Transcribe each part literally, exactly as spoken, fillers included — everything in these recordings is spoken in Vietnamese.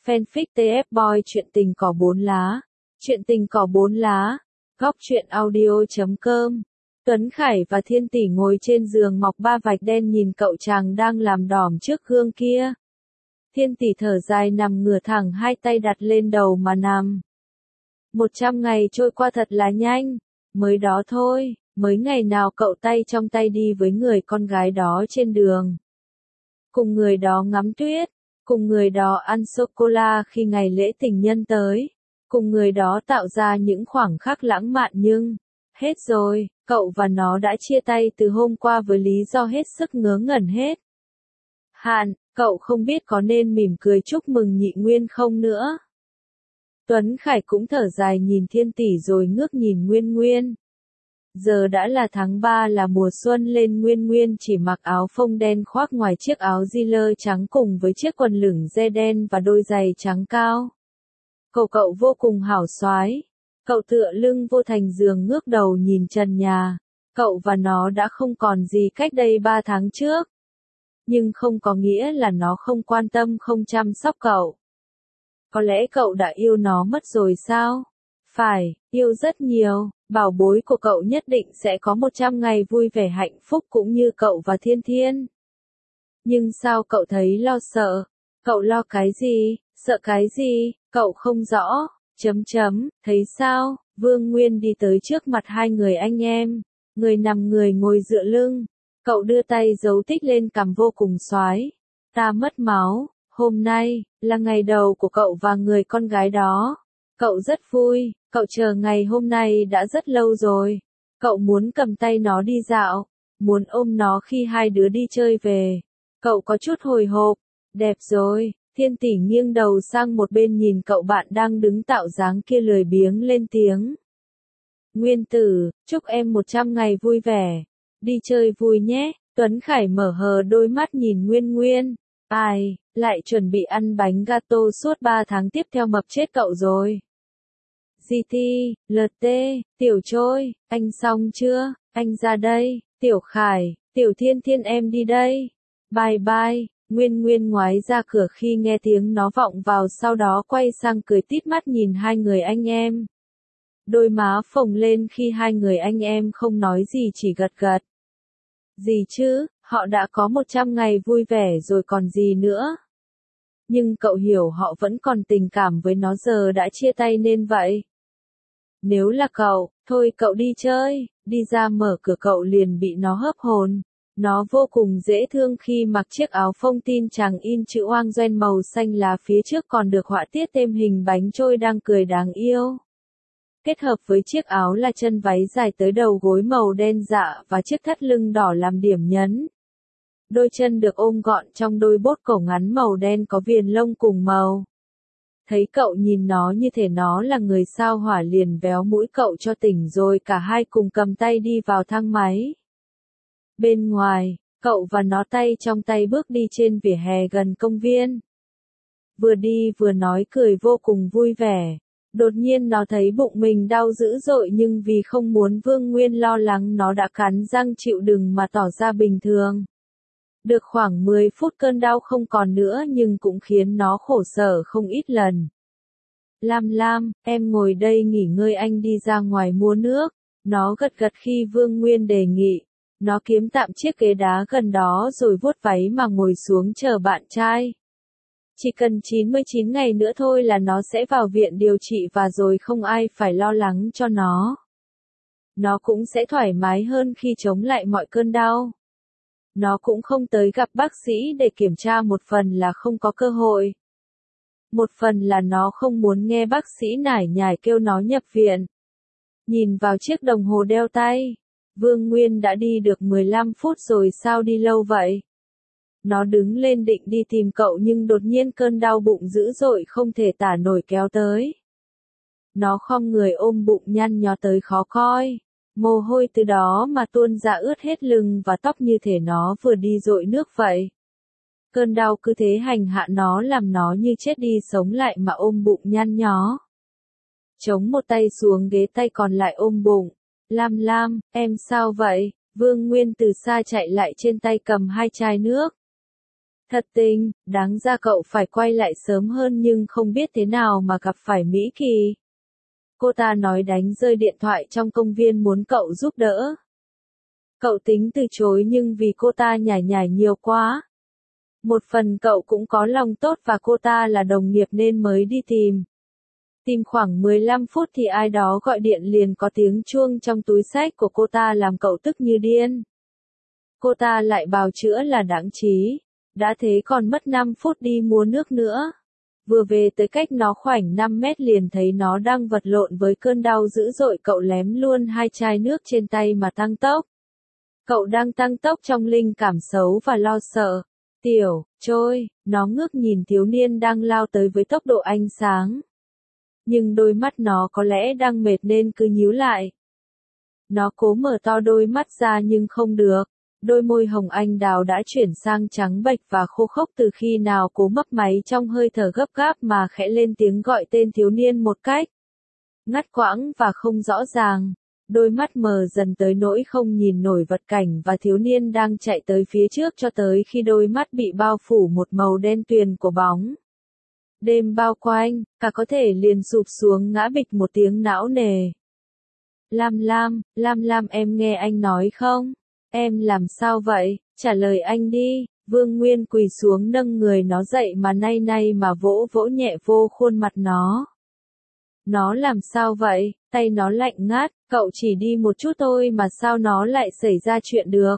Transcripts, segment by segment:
Fanfic tê ép Boy truyện tình cỏ bốn lá. Truyện tình cỏ bốn lá. Góc truyện audio chấm com. Tuấn Khải và Thiên Tỷ ngồi trên giường mọc ba vạch đen nhìn cậu chàng đang làm đỏm trước gương kia. Thiên Tỷ thở dài nằm ngửa thẳng hai tay đặt lên đầu mà nằm. Một trăm ngày trôi qua thật là nhanh. Mới đó thôi, mới ngày nào cậu tay trong tay đi với người con gái đó trên đường. Cùng người đó ngắm tuyết, cùng người đó ăn sô-cô-la khi ngày lễ tình nhân tới, cùng người đó tạo ra những khoảnh khắc lãng mạn nhưng, hết rồi, cậu và nó đã chia tay từ hôm qua với lý do hết sức ngớ ngẩn hết. Hạn, cậu không biết có nên mỉm cười chúc mừng nhị Nguyên không nữa. Tuấn Khải cũng thở dài nhìn Thiên Tỷ rồi ngước nhìn Nguyên Nguyên. Giờ đã là tháng ba là mùa xuân lên, Nguyên Nguyên chỉ mặc áo phông đen khoác ngoài chiếc áo di-lơ trắng cùng với chiếc quần lửng de đen và đôi giày trắng cao. Cậu cậu vô cùng hảo soái. Cậu tựa lưng vô thành giường ngước đầu nhìn trần nhà. Cậu và nó đã không còn gì cách đây ba tháng trước. Nhưng không có nghĩa là nó không quan tâm không chăm sóc cậu. Có lẽ cậu đã yêu nó mất rồi sao? Phải, yêu rất nhiều. Bảo bối của cậu nhất định sẽ có một trăm ngày vui vẻ hạnh phúc cũng như cậu và Thiên Thiên. Nhưng sao cậu thấy lo sợ? Cậu lo cái gì? Sợ cái gì? Cậu không rõ. Chấm chấm, thấy sao? Vương Nguyên đi tới trước mặt hai người anh em. Người nằm người ngồi dựa lưng. Cậu đưa tay giấu tích lên cằm vô cùng soái. Ta mất máu. Hôm nay, là ngày đầu của cậu và người con gái đó. Cậu rất vui, cậu chờ ngày hôm nay đã rất lâu rồi. Cậu muốn cầm tay nó đi dạo, muốn ôm nó khi hai đứa đi chơi về. Cậu có chút hồi hộp. Đẹp rồi, Thiên Tỷ nghiêng đầu sang một bên nhìn cậu bạn đang đứng tạo dáng kia lười biếng lên tiếng. Nguyên tử, chúc em một trăm ngày vui vẻ. Đi chơi vui nhé. Tuấn Khải mở hờ đôi mắt nhìn Nguyên Nguyên. Ai, lại chuẩn bị ăn bánh gato suốt ba tháng tiếp theo mập chết cậu rồi. giê tê, lờ tê, Tiểu Trôi, anh xong chưa? Anh ra đây. Tiểu Khải, Tiểu Thiên Thiên em đi đây. Bye bye. Nguyên Nguyên ngoái ra cửa khi nghe tiếng nó vọng vào, sau đó quay sang cười tít mắt nhìn hai người anh em. Đôi má phồng lên khi hai người anh em không nói gì chỉ gật gật. Gì chứ, họ đã có một trăm ngày vui vẻ rồi còn gì nữa. Nhưng cậu hiểu họ vẫn còn tình cảm với nó, giờ đã chia tay nên vậy. Nếu là cậu, thôi cậu đi chơi, đi ra mở cửa cậu liền bị nó hớp hồn. Nó vô cùng dễ thương khi mặc chiếc áo phông tin chàng in chữ oang doen màu xanh lá, phía trước còn được họa tiết thêm hình bánh trôi đang cười đáng yêu. Kết hợp với chiếc áo là chân váy dài tới đầu gối màu đen dạ và chiếc thắt lưng đỏ làm điểm nhấn. Đôi chân được ôm gọn trong đôi bốt cổ ngắn màu đen có viền lông cùng màu. Thấy cậu nhìn nó như thể nó là người sao hỏa liền véo mũi cậu cho tỉnh rồi cả hai cùng cầm tay đi vào thang máy. Bên ngoài, cậu và nó tay trong tay bước đi trên vỉa hè gần công viên. Vừa đi vừa nói cười vô cùng vui vẻ. Đột nhiên nó thấy bụng mình đau dữ dội, nhưng vì không muốn Vương Nguyên lo lắng nó đã cắn răng chịu đựng mà tỏ ra bình thường. Được khoảng mười phút cơn đau không còn nữa nhưng cũng khiến nó khổ sở không ít lần. Lam Lam, em ngồi đây nghỉ ngơi, anh đi ra ngoài mua nước. Nó gật gật khi Vương Nguyên đề nghị. Nó kiếm tạm chiếc ghế đá gần đó rồi vuốt váy mà ngồi xuống chờ bạn trai. Chỉ cần chín mươi chín ngày nữa thôi là nó sẽ vào viện điều trị và rồi không ai phải lo lắng cho nó. Nó cũng sẽ thoải mái hơn khi chống lại mọi cơn đau. Nó cũng không tới gặp bác sĩ để kiểm tra, một phần là không có cơ hội. Một phần là nó không muốn nghe bác sĩ nải nhải kêu nó nhập viện. Nhìn vào chiếc đồng hồ đeo tay, Vương Nguyên đã đi được mười lăm phút rồi, sao đi lâu vậy? Nó đứng lên định đi tìm cậu nhưng đột nhiên cơn đau bụng dữ dội không thể tả nổi kéo tới. Nó khom người ôm bụng nhăn nhó tới khó coi. Mồ hôi từ đó mà tuôn ra ướt hết lưng và tóc như thể nó vừa đi dội nước vậy. Cơn đau cứ thế hành hạ nó, làm nó như chết đi sống lại mà ôm bụng nhăn nhó. Chống một tay xuống ghế, tay còn lại ôm bụng. Lam Lam, em sao vậy? Vương Nguyên từ xa chạy lại, trên tay cầm hai chai nước. Thật tình, đáng ra cậu phải quay lại sớm hơn nhưng không biết thế nào mà gặp phải Mỹ Kỳ. Cô ta nói đánh rơi điện thoại trong công viên muốn cậu giúp đỡ. Cậu tính từ chối nhưng vì cô ta nhải nhải nhiều quá. Một phần cậu cũng có lòng tốt và cô ta là đồng nghiệp nên mới đi tìm. Tìm khoảng mười lăm phút thì ai đó gọi điện liền có tiếng chuông trong túi xách của cô ta làm cậu tức như điên. Cô ta lại bào chữa là đáng trí. Đã thế còn mất năm phút đi mua nước nữa. Vừa về tới cách nó khoảng năm mét liền thấy nó đang vật lộn với cơn đau dữ dội, cậu lém luôn hai chai nước trên tay mà tăng tốc. Cậu đang tăng tốc trong linh cảm xấu và lo sợ. Tiểu, trôi, nó ngước nhìn thiếu niên đang lao tới với tốc độ ánh sáng. Nhưng đôi mắt nó có lẽ đang mệt nên cứ nhíu lại. Nó cố mở to đôi mắt ra nhưng không được. Đôi môi hồng anh đào đã chuyển sang trắng bệch và khô khốc từ khi nào cố mấp máy trong hơi thở gấp gáp mà khẽ lên tiếng gọi tên thiếu niên một cách ngắt quãng và không rõ ràng. Đôi mắt mờ dần tới nỗi không nhìn nổi vật cảnh và thiếu niên đang chạy tới phía trước cho tới khi đôi mắt bị bao phủ một màu đen tuyền của bóng. Đêm bao quanh, cả có thể liền sụp xuống ngã bịch một tiếng não nề. Lam Lam, Lam Lam em nghe anh nói không? Em làm sao vậy? Trả lời anh đi. Vương Nguyên quỳ xuống nâng người nó dậy mà nay nay mà vỗ vỗ nhẹ vô khuôn mặt nó. Nó làm sao vậy? Tay nó lạnh ngắt, cậu chỉ đi một chút thôi mà sao nó lại xảy ra chuyện được?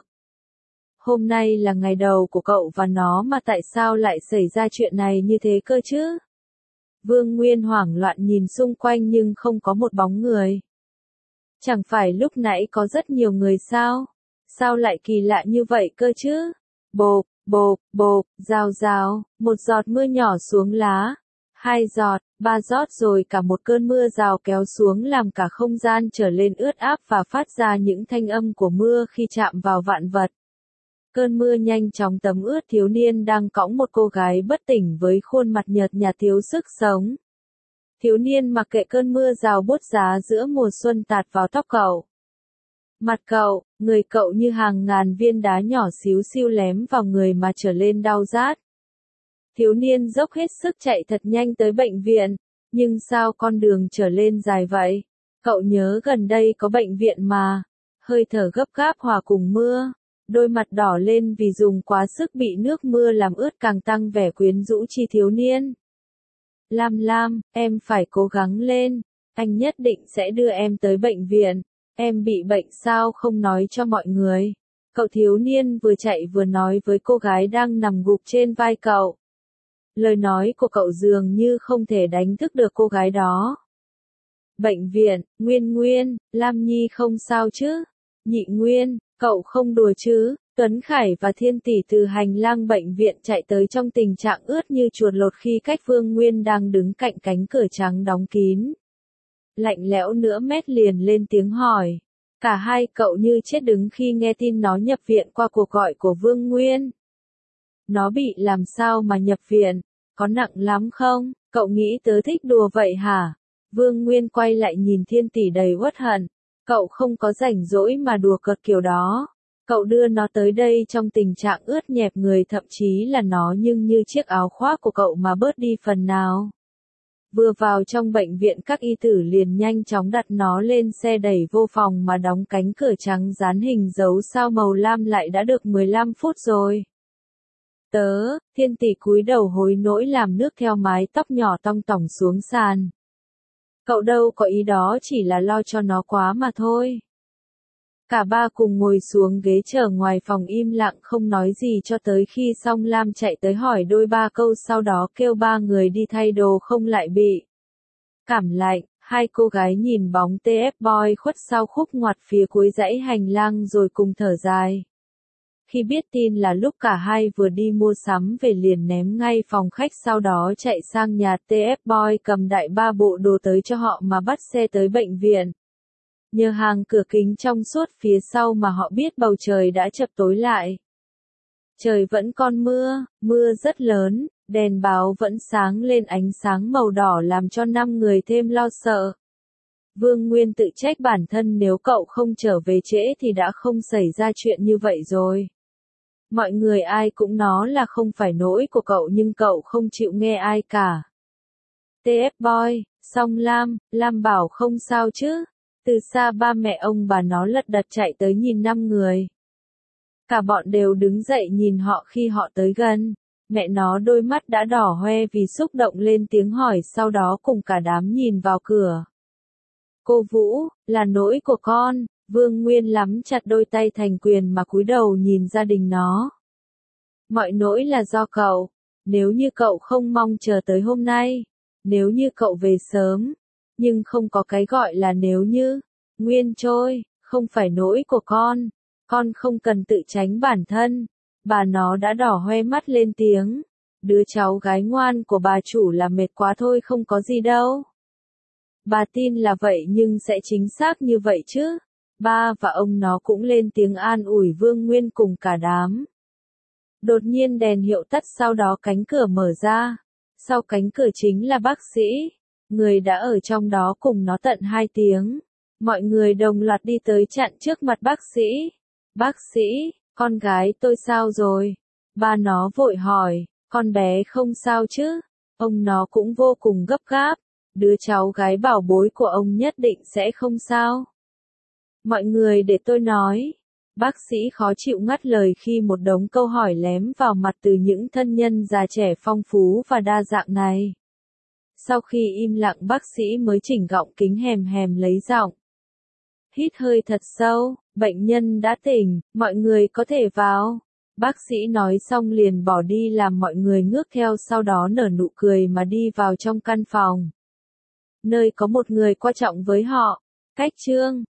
Hôm nay là ngày đầu của cậu và nó mà tại sao lại xảy ra chuyện này như thế cơ chứ? Vương Nguyên hoảng loạn nhìn xung quanh nhưng không có một bóng người. Chẳng phải lúc nãy có rất nhiều người sao? Sao lại kỳ lạ như vậy cơ chứ? Bộp, bộp, bộp, rào rào, một giọt mưa nhỏ xuống lá. Hai giọt, ba giọt rồi cả một cơn mưa rào kéo xuống làm cả không gian trở lên ướt áp và phát ra những thanh âm của mưa khi chạm vào vạn vật. Cơn mưa nhanh chóng tấm ướt thiếu niên đang cõng một cô gái bất tỉnh với khuôn mặt nhợt nhạt thiếu sức sống. Thiếu niên mặc kệ cơn mưa rào buốt giá giữa mùa xuân tạt vào tóc cậu. Mặt cậu, người cậu như hàng ngàn viên đá nhỏ xíu xiu lém vào người mà trở lên đau rát. Thiếu niên dốc hết sức chạy thật nhanh tới bệnh viện, nhưng sao con đường trở lên dài vậy? Cậu nhớ gần đây có bệnh viện mà. Hơi thở gấp gáp hòa cùng mưa, đôi mặt đỏ lên vì dùng quá sức bị nước mưa làm ướt càng tăng vẻ quyến rũ chi thiếu niên. Lam Lam, em phải cố gắng lên, anh nhất định sẽ đưa em tới bệnh viện. Em bị bệnh sao không nói cho mọi người? Cậu thiếu niên vừa chạy vừa nói với cô gái đang nằm gục trên vai cậu. Lời nói của cậu dường như không thể đánh thức được cô gái đó. Bệnh viện, Nguyên Nguyên, Lam Nhi không sao chứ? Nhị Nguyên, cậu không đùa chứ? Tuấn Khải và Thiên Tỷ từ hành lang bệnh viện chạy tới trong tình trạng ướt như chuột lột khi cách Vương Nguyên đang đứng cạnh cánh cửa trắng đóng kín. Lạnh lẽo nửa mét liền lên tiếng hỏi. Cả hai cậu như chết đứng khi nghe tin nó nhập viện qua cuộc gọi của Vương Nguyên. Nó bị làm sao mà nhập viện? Có nặng lắm không? Cậu nghĩ tớ thích đùa vậy hả? Vương Nguyên quay lại nhìn Thiên Tỷ đầy uất hận. Cậu không có rảnh rỗi mà đùa cợt kiểu đó. Cậu đưa nó tới đây trong tình trạng ướt nhẹp người, thậm chí là nó nhưng như chiếc áo khoác của cậu mà bớt đi phần nào. Vừa vào trong bệnh viện các y tử liền nhanh chóng đặt nó lên xe đẩy vô phòng mà đóng cánh cửa trắng dán hình dấu sao màu lam lại đã được mười lăm phút rồi. Tớ, Thiên Tỷ cúi đầu hối nỗi làm nước theo mái tóc nhỏ tong tỏng xuống sàn. Cậu đâu có ý đó, chỉ là lo cho nó quá mà thôi. Cả ba cùng ngồi xuống ghế chờ ngoài phòng im lặng không nói gì cho tới khi Song Lam chạy tới hỏi đôi ba câu, sau đó kêu ba người đi thay đồ không lại bị cảm lạnh. Hai cô gái nhìn bóng tê ép boy khuất sau khúc ngoặt phía cuối dãy hành lang rồi cùng thở dài. Khi biết tin là lúc cả hai vừa đi mua sắm về liền ném ngay phòng khách, sau đó chạy sang nhà tê ép boy cầm đại ba bộ đồ tới cho họ mà bắt xe tới bệnh viện. Nhờ hàng cửa kính trong suốt phía sau mà họ biết bầu trời đã chập tối lại. Trời vẫn còn mưa, mưa rất lớn, đèn báo vẫn sáng lên ánh sáng màu đỏ làm cho năm người thêm lo sợ. Vương Nguyên tự trách bản thân, nếu cậu không trở về trễ thì đã không xảy ra chuyện như vậy rồi. Mọi người ai cũng nói là không phải lỗi của cậu nhưng cậu không chịu nghe ai cả. tê ép Boy, xong Lam, Lam bảo không sao chứ. Từ xa ba mẹ ông bà nó lật đật chạy tới nhìn năm người. Cả bọn đều đứng dậy nhìn họ khi họ tới gần. Mẹ nó đôi mắt đã đỏ hoe vì xúc động lên tiếng hỏi, sau đó cùng cả đám nhìn vào cửa. Cô Vũ, là lỗi của con. Vương Nguyên nắm chặt đôi tay thành quyền mà cúi đầu nhìn gia đình nó. Mọi lỗi là do cậu. Nếu như cậu không mong chờ tới hôm nay. Nếu như cậu về sớm. Nhưng không có cái gọi là nếu như. Nguyên trôi, không phải lỗi của con. Con không cần tự tránh bản thân. Bà nó đã đỏ hoe mắt lên tiếng. Đứa cháu gái ngoan của bà chủ là mệt quá thôi, không có gì đâu. Bà tin là vậy nhưng sẽ chính xác như vậy chứ. Ba và ông nó cũng lên tiếng an ủi Vương Nguyên cùng cả đám. Đột nhiên đèn hiệu tắt, sau đó cánh cửa mở ra. Sau cánh cửa chính là bác sĩ. Người đã ở trong đó cùng nó tận hai tiếng. Mọi người đồng loạt đi tới chặn trước mặt bác sĩ. Bác sĩ, con gái tôi sao rồi? Ba nó vội hỏi, con bé không sao chứ? Ông nó cũng vô cùng gấp gáp. Đứa cháu gái bảo bối của ông nhất định sẽ không sao. Mọi người để tôi nói. Bác sĩ khó chịu ngắt lời khi một đống câu hỏi lém vào mặt từ những thân nhân già trẻ phong phú và đa dạng này. Sau khi im lặng, bác sĩ mới chỉnh gọng kính hèm hèm lấy giọng. Hít hơi thật sâu, bệnh nhân đã tỉnh, mọi người có thể vào. Bác sĩ nói xong liền bỏ đi làm mọi người ngước theo, sau đó nở nụ cười mà đi vào trong căn phòng. Nơi có một người quan trọng với họ. Cách Trương.